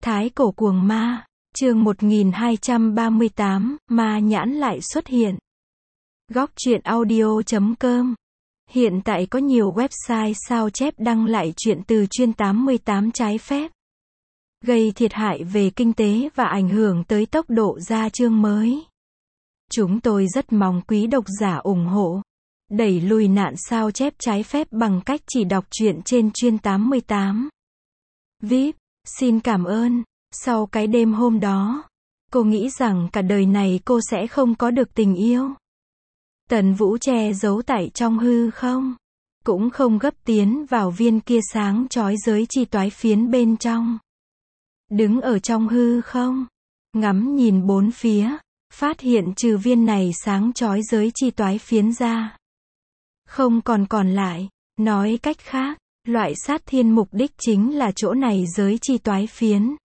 Thái cổ cuồng ma, chương 1238, ma nhãn lại xuất hiện. Góc truyện audio.com. Hiện tại có nhiều website sao chép đăng lại truyện từ chuyên 88 trái phép, gây thiệt hại về kinh tế và ảnh hưởng tới tốc độ ra chương mới. Chúng tôi rất mong quý độc giả ủng hộ, đẩy lùi nạn sao chép trái phép bằng cách chỉ đọc truyện trên chuyên 88. VIP, xin cảm ơn. Sau cái đêm hôm đó, cô nghĩ rằng cả đời này cô sẽ không có được tình yêu. Tần Vũ che giấu tại trong hư không, cũng không gấp tiến vào viên kia sáng chói giới chi toái phiến bên trong. Đứng ở trong hư không, ngắm nhìn bốn phía, phát hiện trừ viên này sáng chói giới chi toái phiến ra, không còn lại. Nói cách khác, loại sát thiên mục đích chính là chỗ này giới chi toái phiến.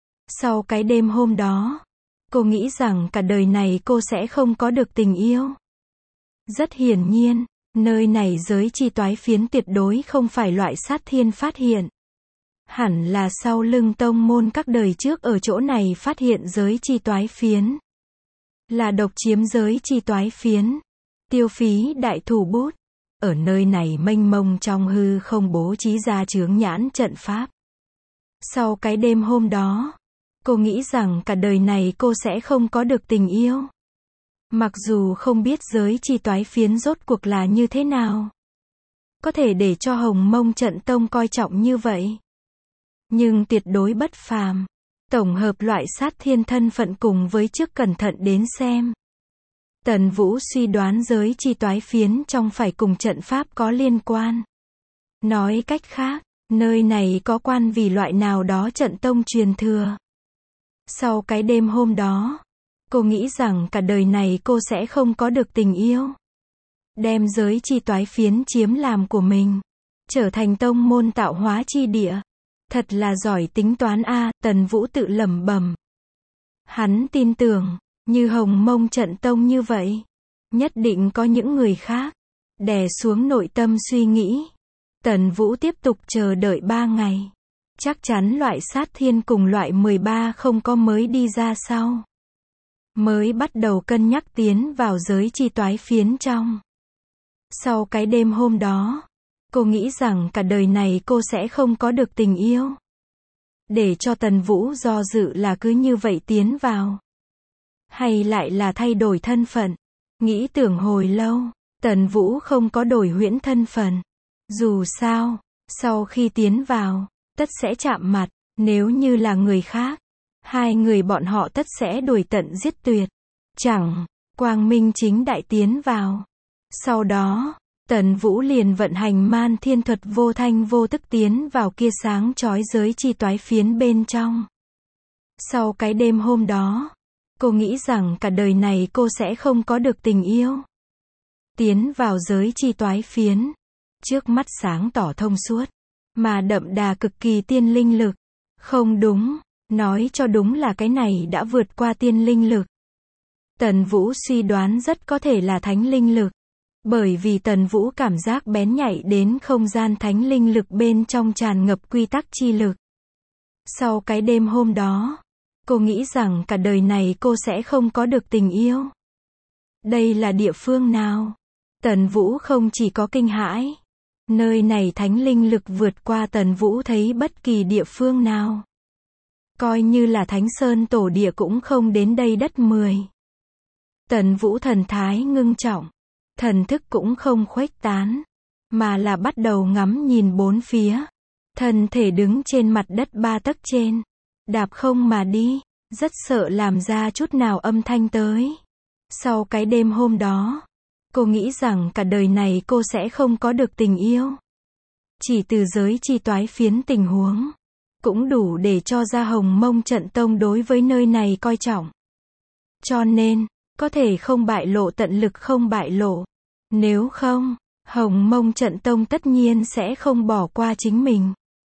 Sau cái đêm hôm đó, cô nghĩ rằng cả đời này cô sẽ không có được tình yêu. Rất hiển nhiên, nơi này giới chi toái phiến tuyệt đối không phải loại sát thiên phát hiện. Hẳn là sau lưng tông môn các đời trước ở chỗ này phát hiện giới chi toái phiến. Là độc chiếm giới chi toái phiến. Tiêu phí đại thủ bút. Ở nơi này mênh mông trong hư không bố trí ra chướng nhãn trận pháp. Sau cái đêm hôm đó, cô nghĩ rằng cả đời này cô sẽ không có được tình yêu. Mặc dù không biết giới chi toái phiến rốt cuộc là như thế nào, có thể để cho Hồng Mông Trận Tông coi trọng như vậy, nhưng tuyệt đối bất phàm. Tổng hợp loại sát thiên thân phận cùng với trước cẩn thận đến xem, Tần Vũ suy đoán giới chi toái phiến trong phải cùng trận pháp có liên quan. Nói cách khác, nơi này có quan vì loại nào đó trận tông truyền thừa. Sau cái đêm hôm đó, cô nghĩ rằng cả đời này cô sẽ không có được tình yêu. Đem giới chi toái phiến chiếm làm của mình, trở thành tông môn tạo hóa chi địa. Thật là giỏi tính toán a, Tần Vũ tự lẩm bẩm. Hắn tin tưởng, như Hồng Mông Trận Tông như vậy, nhất định có những người khác. Đè xuống nội tâm suy nghĩ, Tần Vũ tiếp tục chờ đợi 3 ngày. Chắc chắn loại sát thiên cùng loại 13 không có mới đi ra sau, mới bắt đầu cân nhắc tiến vào giới chi toái phiến trong. Sau cái đêm hôm đó, cô nghĩ rằng cả đời này cô sẽ không có được tình yêu. Để cho Tần Vũ do dự là cứ như vậy tiến vào, hay lại là thay đổi thân phận. Nghĩ tưởng hồi lâu, Tần Vũ không có đổi huyễn thân phận. Dù sao, sau khi tiến vào, tất sẽ chạm mặt. Nếu như là người khác, hai người bọn họ tất sẽ đuổi tận giết tuyệt. Chẳng, quang minh chính đại tiến vào. Sau đó, Tần Vũ liền vận hành man thiên thuật vô thanh vô tức tiến vào kia sáng chói giới chi toái phiến bên trong. Sau cái đêm hôm đó, cô nghĩ rằng cả đời này cô sẽ không có được tình yêu. Tiến vào giới chi toái phiến, trước mắt sáng tỏ thông suốt, mà đậm đà cực kỳ tiên linh lực. Không đúng, nói cho đúng là cái này đã vượt qua tiên linh lực. Tần Vũ suy đoán rất có thể là thánh linh lực, bởi vì Tần Vũ cảm giác bén nhạy đến không gian thánh linh lực bên trong tràn ngập quy tắc chi lực. Sau cái đêm hôm đó, cô nghĩ rằng cả đời này cô sẽ không có được tình yêu. Đây là địa phương nào? Tần Vũ không chỉ có kinh hãi, nơi này thánh linh lực vượt qua Tần Vũ thấy bất kỳ địa phương nào. Coi như là Thánh Sơn tổ địa cũng không đến đây đất 10. Tần Vũ thần thái ngưng trọng, thần thức cũng không khuếch tán, mà là bắt đầu ngắm nhìn bốn phía. Thân thể đứng trên mặt đất 3 tấc trên, đạp không mà đi, rất sợ làm ra chút nào âm thanh tới. Sau cái đêm hôm đó, cô nghĩ rằng cả đời này cô sẽ không có được tình yêu. Chỉ từ giới chi toái phiến tình huống, cũng đủ để cho ra Hồng Mông Trận Tông đối với nơi này coi trọng. Cho nên, có thể không bại lộ tận lực không bại lộ. Nếu không, Hồng Mông Trận Tông tất nhiên sẽ không bỏ qua chính mình.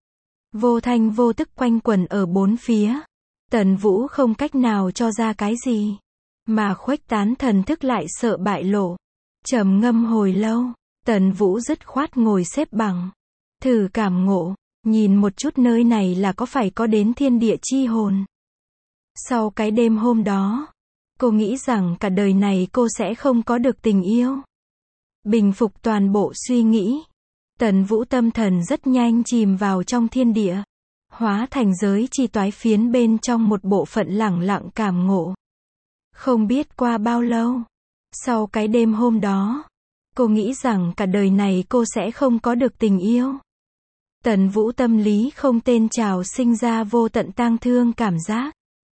Vô thanh vô tức quanh quẩn ở bốn phía. Tần Vũ không cách nào cho ra cái gì, mà khuếch tán thần thức lại sợ bại lộ. Trầm ngâm hồi lâu, Tần Vũ dứt khoát ngồi xếp bằng, thử cảm ngộ. Nhìn một chút nơi này là có phải có đến thiên địa chi hồn. Sau cái đêm hôm đó, cô nghĩ rằng cả đời này cô sẽ không có được tình yêu. Bình phục toàn bộ suy nghĩ, Tần Vũ tâm thần rất nhanh chìm vào trong thiên địa, hóa thành giới chi toái phiến bên trong một bộ phận lẳng lặng cảm ngộ. Không biết qua bao lâu, sau cái đêm hôm đó, cô nghĩ rằng cả đời này cô sẽ không có được tình yêu. Tần Vũ tâm lý không tên trào sinh ra vô tận tang thương cảm giác.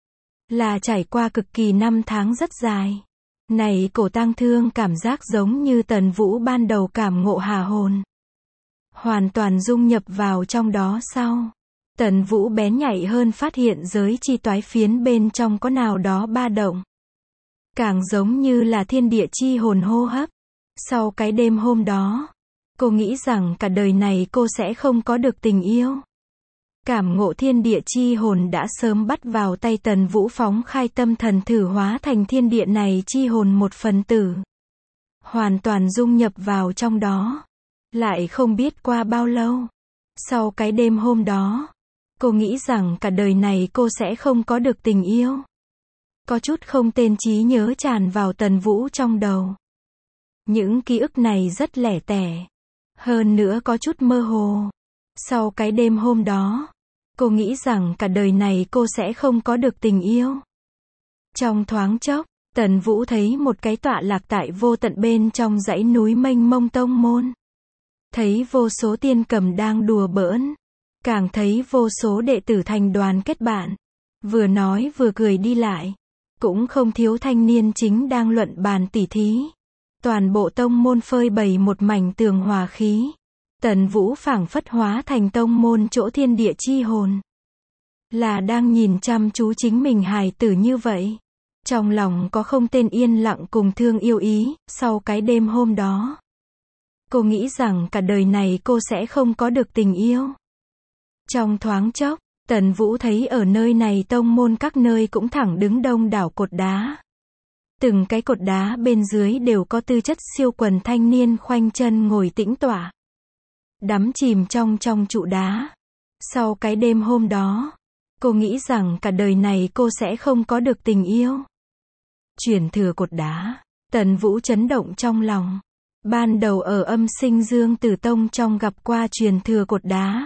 Là trải qua cực kỳ năm tháng rất dài. Này cổ tang thương cảm giác giống như Tần Vũ ban đầu cảm ngộ hà hồn. Hoàn toàn dung nhập vào trong đó sau. Tần Vũ bén nhạy hơn phát hiện giới chi toái phiến bên trong có nào đó ba động. Càng giống như là thiên địa chi hồn hô hấp. Sau cái đêm hôm đó, cô nghĩ rằng cả đời này cô sẽ không có được tình yêu. Cảm ngộ thiên địa chi hồn đã sớm bắt vào tay Tần Vũ phóng khai tâm thần thử hóa thành thiên địa này chi hồn một phần tử. Hoàn toàn dung nhập vào trong đó. Lại không biết qua bao lâu. Sau cái đêm hôm đó, cô nghĩ rằng cả đời này cô sẽ không có được tình yêu. Có chút không tên trí nhớ tràn vào Tần Vũ trong đầu. Những ký ức này rất lẻ tẻ. Hơn nữa có chút mơ hồ. Sau cái đêm hôm đó, cô nghĩ rằng cả đời này cô sẽ không có được tình yêu. Trong thoáng chốc, Tần Vũ thấy một cái tọa lạc tại vô tận bên trong dãy núi mênh mông tông môn. Thấy vô số tiên cầm đang đùa bỡn. Càng thấy vô số đệ tử thành đoàn kết bạn. Vừa nói vừa cười đi lại. Cũng không thiếu thanh niên chính đang luận bàn tỉ thí. Toàn bộ tông môn phơi bày một mảnh tường hòa khí. Tần Vũ phảng phất hóa thành tông môn chỗ thiên địa chi hồn. Là đang nhìn chăm chú chính mình hài tử như vậy. Trong lòng có không tên yên lặng cùng thương yêu ý, sau cái đêm hôm đó. Cô nghĩ rằng cả đời này cô sẽ không có được tình yêu. Trong thoáng chốc, Tần Vũ thấy ở nơi này tông môn các nơi cũng thẳng đứng đông đảo cột đá. Từng cái cột đá bên dưới đều có tư chất siêu quần thanh niên khoanh chân ngồi tĩnh tọa. Đắm chìm trong trụ đá. Sau cái đêm hôm đó, cô nghĩ rằng cả đời này cô sẽ không có được tình yêu. Truyền thừa cột đá. Tần Vũ chấn động trong lòng. Ban đầu ở Âm Sinh Dương Tử Tông trong gặp qua truyền thừa cột đá.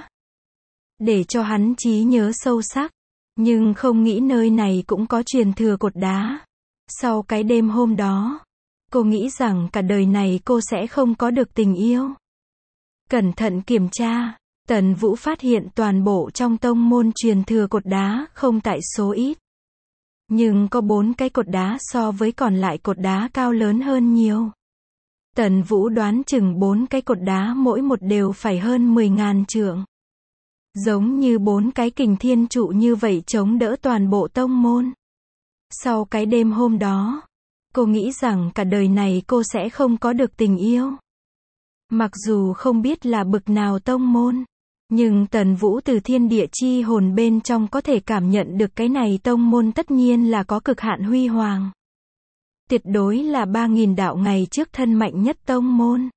Để cho hắn trí nhớ sâu sắc. Nhưng không nghĩ nơi này cũng có truyền thừa cột đá. Sau cái đêm hôm đó, cô nghĩ rằng cả đời này cô sẽ không có được tình yêu. Cẩn thận kiểm tra, Tần Vũ phát hiện toàn bộ trong tông môn truyền thừa cột đá không tại số ít. Nhưng có 4 cái cột đá so với còn lại cột đá cao lớn hơn nhiều. Tần Vũ đoán chừng 4 cái cột đá mỗi một đều phải hơn 10.000 trượng. Giống như 4 cái kình thiên trụ như vậy chống đỡ toàn bộ tông môn. Sau cái đêm hôm đó, cô nghĩ rằng cả đời này cô sẽ không có được tình yêu. Mặc dù không biết là bực nào tông môn, nhưng Tần Vũ từ thiên địa chi hồn bên trong có thể cảm nhận được cái này tông môn tất nhiên là có cực hạn huy hoàng. Tuyệt đối là 3.000 đạo ngày trước thân mạnh nhất tông môn.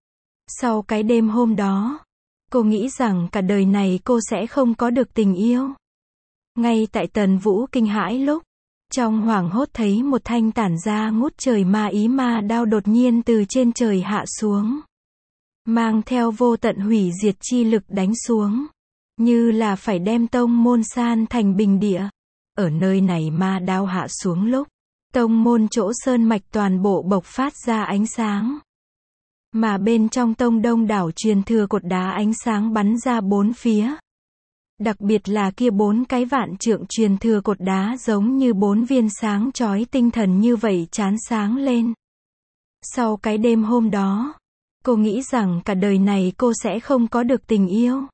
Sau cái đêm hôm đó, cô nghĩ rằng cả đời này cô sẽ không có được tình yêu. Ngay tại Tần Vũ kinh hãi lúc, trong hoảng hốt thấy một thanh tản ra ngút trời ma ý ma đao đột nhiên từ trên trời hạ xuống. Mang theo vô tận hủy diệt chi lực đánh xuống. Như là phải đem tông môn san thành bình địa. Ở nơi này ma đao hạ xuống lúc, tông môn chỗ sơn mạch toàn bộ bộc phát ra ánh sáng. Mà bên trong tông đông đảo truyền thừa cột đá ánh sáng bắn ra bốn phía. Đặc biệt là kia 4 cái vạn trượng truyền thừa cột đá giống như 4 viên sáng chói tinh thần như vậy chán sáng lên. Sau cái đêm hôm đó, cô nghĩ rằng cả đời này cô sẽ không có được tình yêu.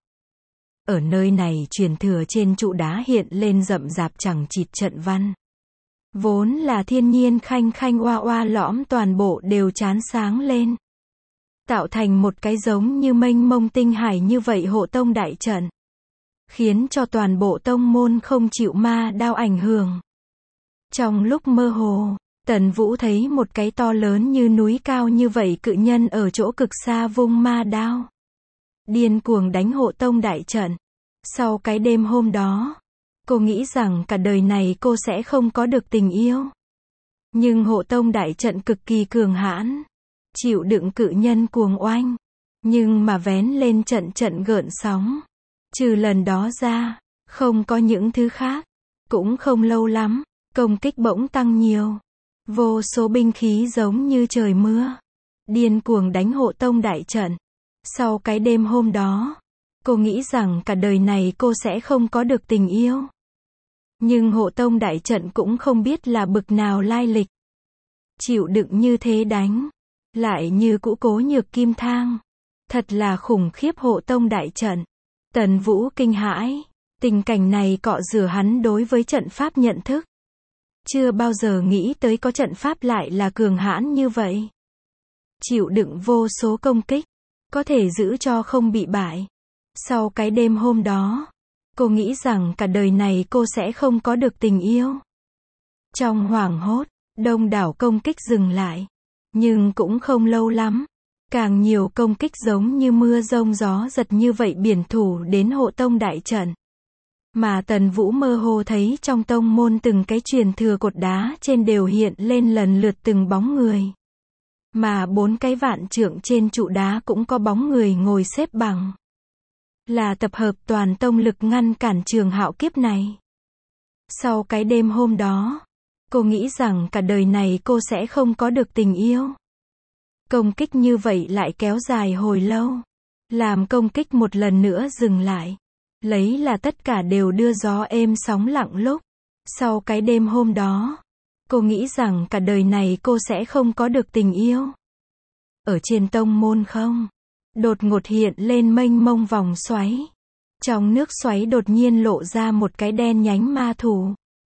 Ở nơi này truyền thừa trên trụ đá hiện lên rậm rạp chẳng chịt trận văn. Vốn là thiên nhiên khanh khanh oa oa lõm toàn bộ đều chán sáng lên. Tạo thành một cái giống như mênh mông tinh hải như vậy hộ tông đại trận. Khiến cho toàn bộ tông môn không chịu ma đao ảnh hưởng. Trong lúc mơ hồ, Tần Vũ thấy một cái to lớn như núi cao như vậy cự nhân ở chỗ cực xa vung ma đao. Điên cuồng đánh hộ tông đại trận. Sau cái đêm hôm đó, cô nghĩ rằng cả đời này cô sẽ không có được tình yêu. Nhưng hộ tông đại trận cực kỳ cường hãn, chịu đựng cự nhân cuồng oanh, nhưng mà vén lên trận trận gợn sóng. Trừ lần đó ra, không có những thứ khác. Cũng không lâu lắm, công kích bỗng tăng nhiều. Vô số binh khí giống như trời mưa, điên cuồng đánh hộ tông đại trận. Sau cái đêm hôm đó, cô nghĩ rằng cả đời này cô sẽ không có được tình yêu. Nhưng hộ tông đại trận cũng không biết là bực nào lai lịch. Chịu đựng như thế đánh, lại như cũ cố nhược kim thang. Thật là khủng khiếp hộ tông đại trận. Tần Vũ kinh hãi, tình cảnh này cọ rửa hắn đối với trận pháp nhận thức. Chưa bao giờ nghĩ tới có trận pháp lại là cường hãn như vậy. Chịu đựng vô số công kích, có thể giữ cho không bị bại. Sau cái đêm hôm đó, cô nghĩ rằng cả đời này cô sẽ không có được tình yêu. Trong hoảng hốt, đông đảo công kích dừng lại. Nhưng cũng không lâu lắm. Càng nhiều công kích giống như mưa rông gió giật như vậy biển thủ đến hộ tông đại trận. Mà Tần Vũ mơ hồ thấy trong tông môn từng cái truyền thừa cột đá trên đều hiện lên lần lượt từng bóng người. Mà 4 cái vạn trượng trên trụ đá cũng có bóng người ngồi xếp bằng. Là tập hợp toàn tông lực ngăn cản Trường Hạo kiếp này. Sau cái đêm hôm đó, cô nghĩ rằng cả đời này cô sẽ không có được tình yêu. Công kích như vậy lại kéo dài hồi lâu. Làm công kích một lần nữa dừng lại. Lấy là tất cả đều đưa gió êm sóng lặng lúc. Sau cái đêm hôm đó, cô nghĩ rằng cả đời này cô sẽ không có được tình yêu. Ở trên tông môn không, đột ngột hiện lên mênh mông vòng xoáy. Trong nước xoáy đột nhiên lộ ra một cái đen nhánh ma thủ.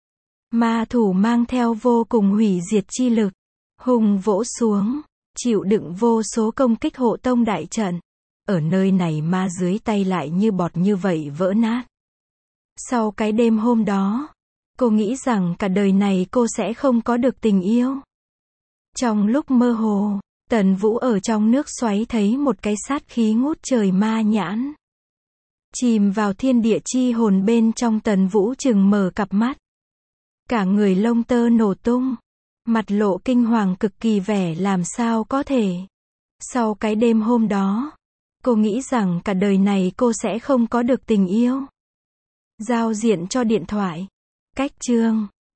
Ma thủ mang theo vô cùng hủy diệt chi lực, hùng vỗ xuống, chịu đựng vô số công kích hộ tông đại trận. Ở nơi này ma dưới tay lại như bọt như vậy vỡ nát. Sau cái đêm hôm đó, cô nghĩ rằng cả đời này cô sẽ không có được tình yêu. Trong lúc mơ hồ, Tần Vũ ở trong nước xoáy thấy một cái sát khí ngút trời ma nhãn. Chìm vào thiên địa chi hồn bên trong, Tần Vũ chừng mở cặp mắt. Cả người lông tơ nổ tung, mặt lộ kinh hoàng cực kỳ, vẻ làm sao có thể. Sau cái đêm hôm đó, cô nghĩ rằng cả đời này cô sẽ không có được tình yêu. Giao diện cho điện thoại. Cách chương